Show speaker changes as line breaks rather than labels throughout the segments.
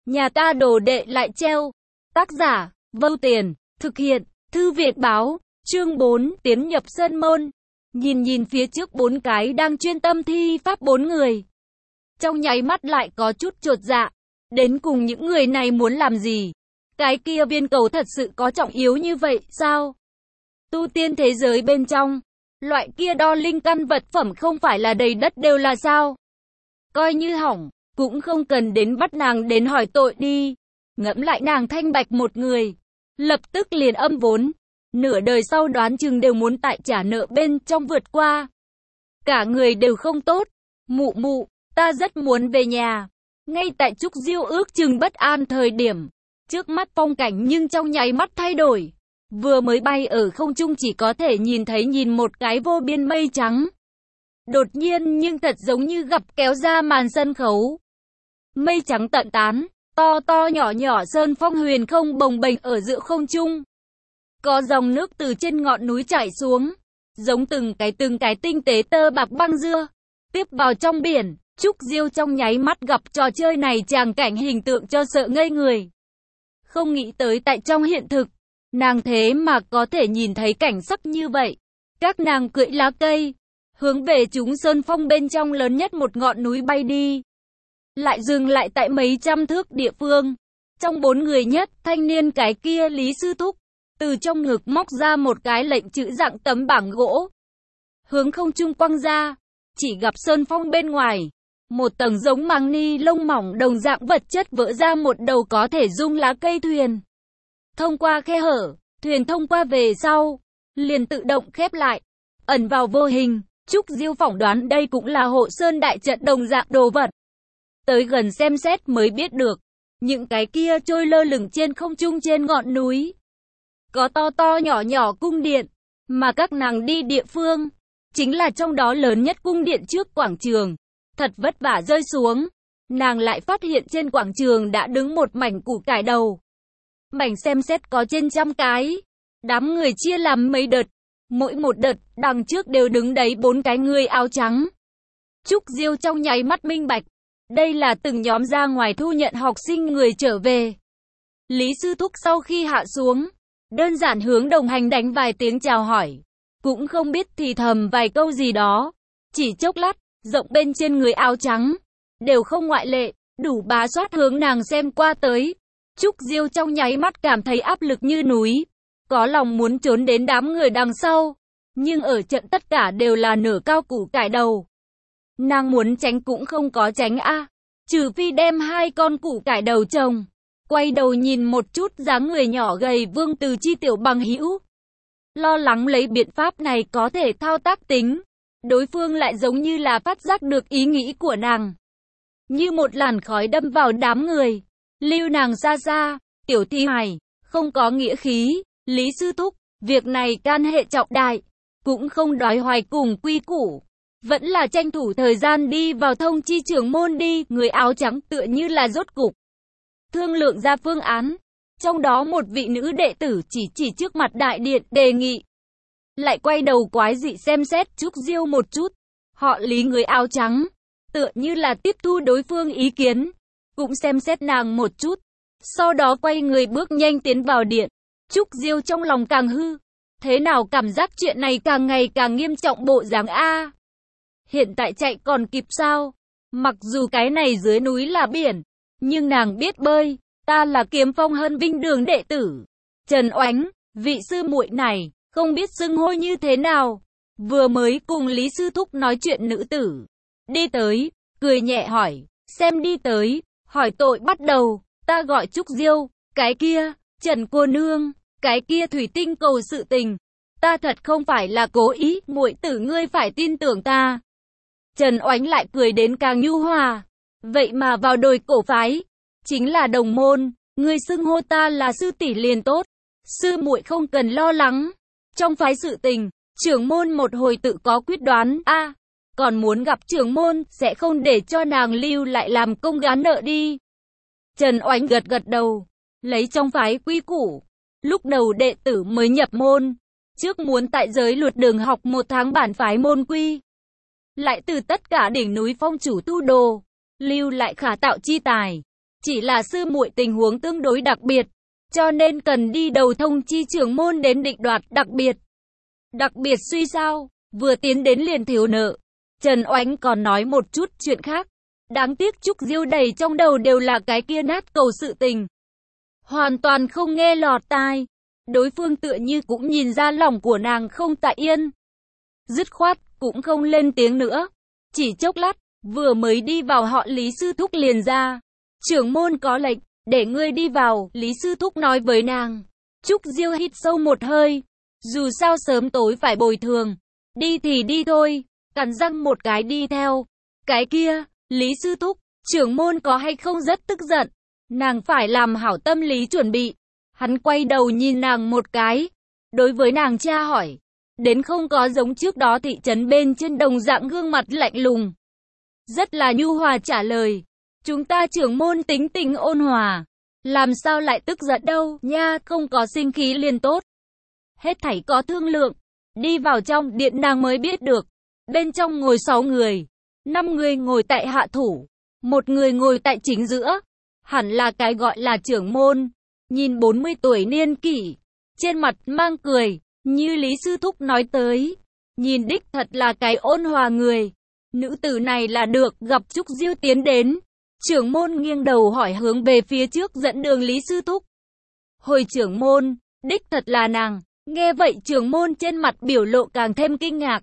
Nhà ta đồ đệ lại treo. Tác giả, Vâu Tiền, thực hiện, Thư Viện Báo, chương 4, tiến nhập Sơn Môn. Nhìn phía trước bốn cái đang chuyên tâm thi pháp bốn người. Trong nháy mắt lại có chút chột dạ. Đến cùng những người này muốn làm gì? Cái kia viên cầu thật sự có trọng yếu như vậy sao? Tu tiên thế giới bên trong, loại kia đo linh căn vật phẩm không phải là đầy đất đều là sao? Coi như hỏng, cũng không cần đến bắt nàng đến hỏi tội đi. Ngẫm lại nàng thanh bạch một người, lập tức liền âm vốn. Nửa đời sau đoán chừng đều muốn tại trả nợ bên trong vượt qua. Cả người đều không tốt. Mụ, ta rất muốn về nhà. Ngay tại Trúc Diêu ước chừng bất an thời điểm, trước mắt phong cảnh nhưng trong nháy mắt thay đổi. Vừa mới bay ở không trung chỉ có thể nhìn một cái vô biên mây trắng. Đột nhiên nhưng thật giống như gặp kéo ra màn sân khấu. Mây trắng tận tán, to nhỏ sơn phong huyền không bồng bềnh ở giữa không trung. Có dòng nước từ trên ngọn núi chảy xuống, giống từng cái tinh tế tơ bạc băng dưa, tiếp vào trong biển. Trúc Diêu trong nháy mắt gặp trò chơi này tràng cảnh hình tượng cho sợ ngây người. Không nghĩ tới tại trong hiện thực, nàng thế mà có thể nhìn thấy cảnh sắc như vậy. Các nàng cưỡi lá cây, hướng về chúng sơn phong bên trong lớn nhất một ngọn núi bay đi. Lại dừng lại tại mấy trăm thước địa phương. Trong bốn người nhất, thanh niên cái kia Lý Sư Thúc, từ trong ngực móc ra một cái lệnh chữ dạng tấm bảng gỗ. Hướng không trung quăng ra, chỉ gặp sơn phong bên ngoài. Một tầng giống màng ni lông mỏng đồng dạng vật chất vỡ ra một đầu có thể rung lá cây thuyền. Thông qua khe hở, thuyền thông qua về sau, liền tự động khép lại, ẩn vào vô hình. Trúc Diêu phỏng đoán đây cũng là hộ sơn đại trận đồng dạng đồ vật. Tới gần xem xét mới biết được, những cái kia trôi lơ lửng trên không trung trên ngọn núi. Có to nhỏ cung điện, mà các nàng đi địa phương, chính là trong đó lớn nhất cung điện trước quảng trường. Thật vất vả rơi xuống, nàng lại phát hiện trên quảng trường đã đứng một mảnh củ cải đầu. Mảnh xem xét có trên trăm cái. Đám người chia làm mấy đợt, mỗi một đợt đằng trước đều đứng đấy bốn cái người áo trắng. Trúc Diêu trong nháy mắt minh bạch, đây là từng nhóm ra ngoài thu nhận học sinh người trở về. Lý Sư Thúc sau khi hạ xuống, đơn giản hướng đồng hành đánh vài tiếng chào hỏi, cũng không biết thì thầm vài câu gì đó. Chỉ chốc lát, rộng bên trên người áo trắng, đều không ngoại lệ, đủ bá soát hướng nàng xem qua tới. Trúc Diêu trong nháy mắt cảm thấy áp lực như núi, có lòng muốn trốn đến đám người đằng sau, nhưng ở trận tất cả đều là nửa cao củ cải đầu. Nàng muốn tránh cũng không có tránh trừ phi đem hai con củ cải đầu chồng. Quay đầu nhìn một chút dáng người nhỏ gầy Vương Từ Chi tiểu bằng hữu, lo lắng lấy biện pháp này có thể thao tác tính. Đối phương lại giống như là phát giác được ý nghĩ của nàng, như một làn khói đâm vào đám người, lưu nàng xa, tiểu thi hài, không có nghĩa khí. Lý Sư Thúc, việc này can hệ trọng đại, cũng không đói hoài cùng quy củ, vẫn là tranh thủ thời gian đi vào thông chi trưởng môn đi. Người áo trắng tựa như là rốt cục thương lượng ra phương án, trong đó một vị nữ đệ tử chỉ trước mặt đại điện đề nghị. Lại quay đầu quái dị xem xét Trúc Diêu một chút. Họ Lý người áo trắng, tựa như là tiếp thu đối phương ý kiến, cũng xem xét nàng một chút. Sau đó quay người bước nhanh tiến vào điện. Trúc Diêu trong lòng càng hư. Thế nào cảm giác chuyện này càng ngày càng nghiêm trọng bộ dáng Hiện tại chạy còn kịp sao? Mặc dù cái này dưới núi là biển, nhưng nàng biết bơi. Ta là Kiếm Phong Hân Vinh đường đệ tử Trần Oánh, vị sư muội này không biết xưng hô như thế nào. Vừa mới cùng Lý Sư Thúc nói chuyện nữ tử đi tới, cười nhẹ hỏi, xem đi tới, hỏi tội bắt đầu. Ta gọi Trúc Diêu. Cái kia, Trần cô nương, cái kia thủy tinh cầu sự tình, ta thật không phải là cố ý, muội tử ngươi phải tin tưởng ta. Trần Oánh lại cười đến càng nhu hòa. Vậy mà vào đồi cổ phái, chính là đồng môn, ngươi xưng hô ta là sư tỷ liền tốt. Sư muội không cần lo lắng. Trong phái sự tình, trưởng môn một hồi tự có quyết đoán. Còn muốn gặp trưởng môn, sẽ không để cho nàng lưu lại làm công gán nợ đi. Trần Oánh gật đầu, lấy trong phái quy củ. Lúc đầu đệ tử mới nhập môn, trước muốn tại giới luật đường học 1 tháng bản phái môn quy. Lại từ tất cả đỉnh núi phong chủ tu đồ, lưu lại khả tạo chi tài. Chỉ là sư muội tình huống tương đối đặc biệt, cho nên cần đi đầu thông chi trưởng môn đến định đoạt đặc biệt. Đặc biệt suy sao, vừa tiến đến liền thiếu nợ. Trần Oánh còn nói một chút chuyện khác. Đáng tiếc Trúc Diêu đầy trong đầu đều là cái kia nát cầu sự tình. Hoàn toàn không nghe lọt tai. Đối phương tựa như cũng nhìn ra lòng của nàng không tại yên. Dứt khoát, cũng không lên tiếng nữa. Chỉ chốc lát, vừa mới đi vào họ Lý sư thúc liền ra. Trưởng môn có lệnh, để ngươi đi vào, Lý sư thúc nói với nàng. Trúc Diêu hít sâu một hơi. Dù sao sớm tối phải bồi thường. Đi thì đi thôi, cắn răng một cái đi theo. Cái kia, Lý sư thúc, trưởng môn có hay không rất tức giận. Nàng phải làm hảo tâm lý chuẩn bị. Hắn quay đầu nhìn nàng một cái. Đối với nàng tra hỏi. Đến không có giống trước đó thị trấn bên trên đồng dạng gương mặt lạnh lùng. Rất là nhu hòa trả lời. Chúng ta trưởng môn tính tình ôn hòa. Làm sao lại tức giận đâu nha, không có sinh khí liền tốt. Hết thảy có thương lượng. Đi vào trong điện nàng mới biết được. Bên trong ngồi 6 người. 5 người ngồi tại hạ thủ. 1 người ngồi tại chính giữa. Hẳn là cái gọi là trưởng môn. Nhìn 40 tuổi niên kỷ. Trên mặt mang cười. Như Lý sư thúc nói tới. Nhìn đích thật là cái ôn hòa người. Nữ tử này là được gặp Trúc Diêu tiến đến. Trưởng môn nghiêng đầu hỏi hướng về phía trước dẫn đường Lý sư thúc. Hồi trưởng môn, đích thật là nàng. Nghe vậy trưởng môn trên mặt biểu lộ càng thêm kinh ngạc.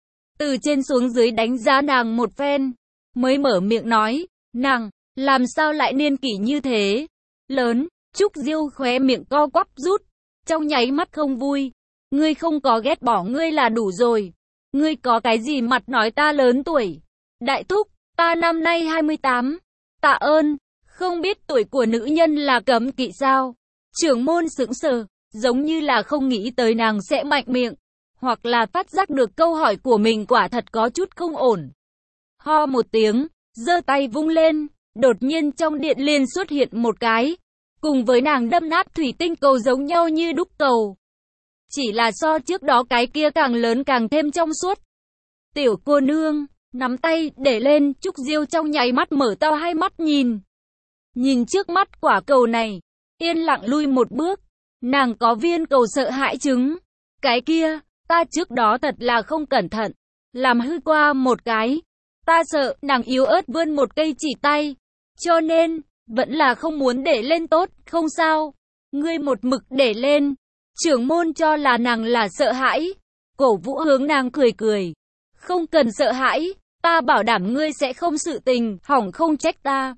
Từ trên xuống dưới đánh giá nàng một phen. Mới mở miệng nói, nàng, làm sao lại niên kỷ như thế? Lớn, Trúc Diêu khóe miệng co quắp rút. Trong nháy mắt không vui. Ngươi không có ghét bỏ ngươi là đủ rồi. Ngươi có cái gì mặt nói ta lớn tuổi? Đại thúc, ta năm nay 28. Tạ ơn, không biết tuổi của nữ nhân là cấm kỵ sao? Trưởng môn sững sờ, giống như là không nghĩ tới nàng sẽ mạnh miệng, hoặc là phát giác được câu hỏi của mình quả thật có chút không ổn. Ho một tiếng, giơ tay vung lên, đột nhiên trong điện liền xuất hiện một cái, cùng với nàng đâm nát thủy tinh cầu giống nhau như đúc cầu. Chỉ là so trước đó cái kia càng lớn càng thêm trong suốt. Tiểu cô nương, nắm tay để lên, Trúc Diêu trong nháy mắt mở to hai mắt nhìn. Nhìn trước mắt quả cầu này, yên lặng lui một bước. Nàng có viên cầu sợ hãi chứng. Cái kia, ta trước đó thật là không cẩn thận. Làm hư qua một cái. Ta sợ, nàng yếu ớt vươn một cây chỉ tay. Cho nên, vẫn là không muốn để lên tốt, không sao. Ngươi một mực để lên. Trưởng môn cho là nàng là sợ hãi. Cổ vũ hướng nàng cười cười. Không cần sợ hãi, ta bảo đảm ngươi sẽ không sự tình, hỏng không trách ta.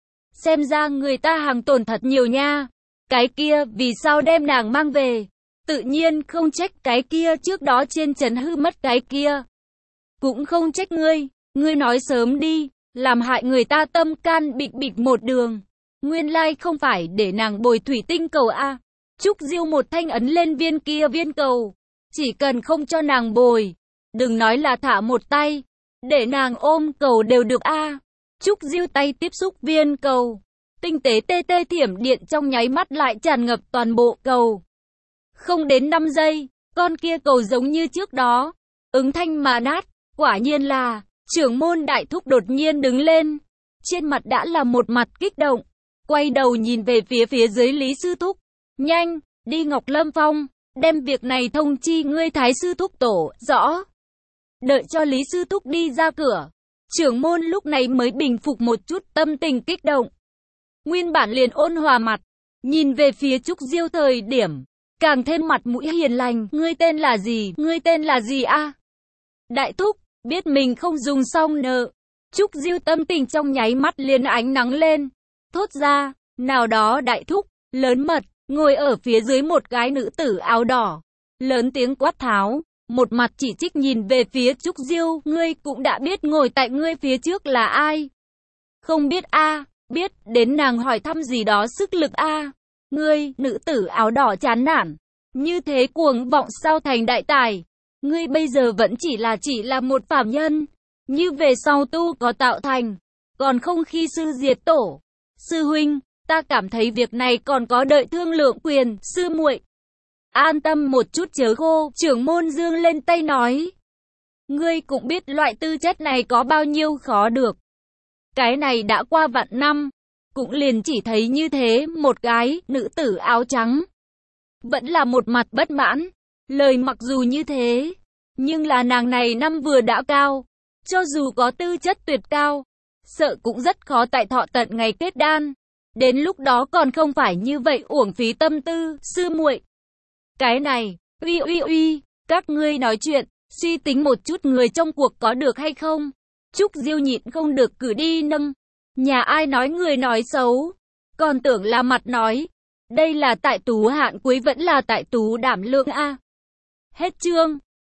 Xem ra người ta hàng tổn thật nhiều nha. Cái kia vì sao đem nàng mang về? Tự nhiên không trách cái kia trước đó trên trấn hư mất cái kia. Cũng không trách ngươi nói sớm đi, làm hại người ta tâm can bịch bịch một đường. Nguyên lai không phải để nàng bồi thủy tinh cầu a. Trúc Diêu một thanh ấn lên viên kia viên cầu. Chỉ cần không cho nàng bồi, đừng nói là thả một tay, để nàng ôm cầu đều được a. Trúc Diêu tay tiếp xúc viên cầu. Tinh tế tê tê thiểm điện trong nháy mắt lại tràn ngập toàn bộ cầu. Không đến 5 giây, con kia cầu giống như trước đó, ứng thanh mà nát. Quả nhiên là, trưởng môn đại thúc đột nhiên đứng lên. Trên mặt đã là một mặt kích động. Quay đầu nhìn về phía dưới Lý sư thúc. Nhanh, đi Ngọc Lâm Phong, đem việc này thông chi ngươi Thái sư thúc tổ, rõ. Đợi cho Lý sư thúc đi ra cửa. Trưởng môn lúc này mới bình phục một chút tâm tình kích động. Nguyên bản liền ôn hòa mặt, nhìn về phía Trúc Diêu thời điểm, càng thêm mặt mũi hiền lành. Ngươi tên là gì? Ngươi tên là gì a? Đại thúc, biết mình không dùng xong nợ. Trúc Diêu tâm tình trong nháy mắt liền ánh nắng lên. Thốt ra, nào đó đại thúc, lớn mật, ngồi ở phía dưới một cái nữ tử áo đỏ. Lớn tiếng quát tháo, một mặt chỉ trích nhìn về phía Trúc Diêu. Ngươi cũng đã biết ngồi tại ngươi phía trước là ai? Không biết a. Biết, đến nàng hỏi thăm gì đó sức lực a. Ngươi, nữ tử áo đỏ chán nản. Như thế cuồng vọng sao thành đại tài. Ngươi bây giờ vẫn chỉ là một phàm nhân. Như về sau tu có tạo thành. Còn không khi sư diệt tổ. Sư huynh, ta cảm thấy việc này còn có đợi thương lượng quyền. Sư muội, an tâm một chút chớ khô. Trưởng môn dương lên tay nói. Ngươi cũng biết loại tư chất này có bao nhiêu khó được. Cái này đã qua vạn năm. cũng liền chỉ thấy như thế một cái nữ tử áo trắng. Vẫn là một mặt bất mãn. Lời mặc dù như thế, nhưng là nàng này năm vừa đã cao. Cho dù có tư chất tuyệt cao, sợ cũng rất khó tại thọ tận ngày kết đan. Đến lúc đó còn không phải như vậy uổng phí tâm tư, sư muội. Cái này, uy, các ngươi nói chuyện, suy tính một chút người trong cuộc có được hay không? Trúc Diêu nhịn không được cử đi nâng. Nhà ai nói người nói xấu, còn tưởng là mặt nói. Đây là tại Tú hạn cuối vẫn là tại Tú đảm lượng a. Hết chương.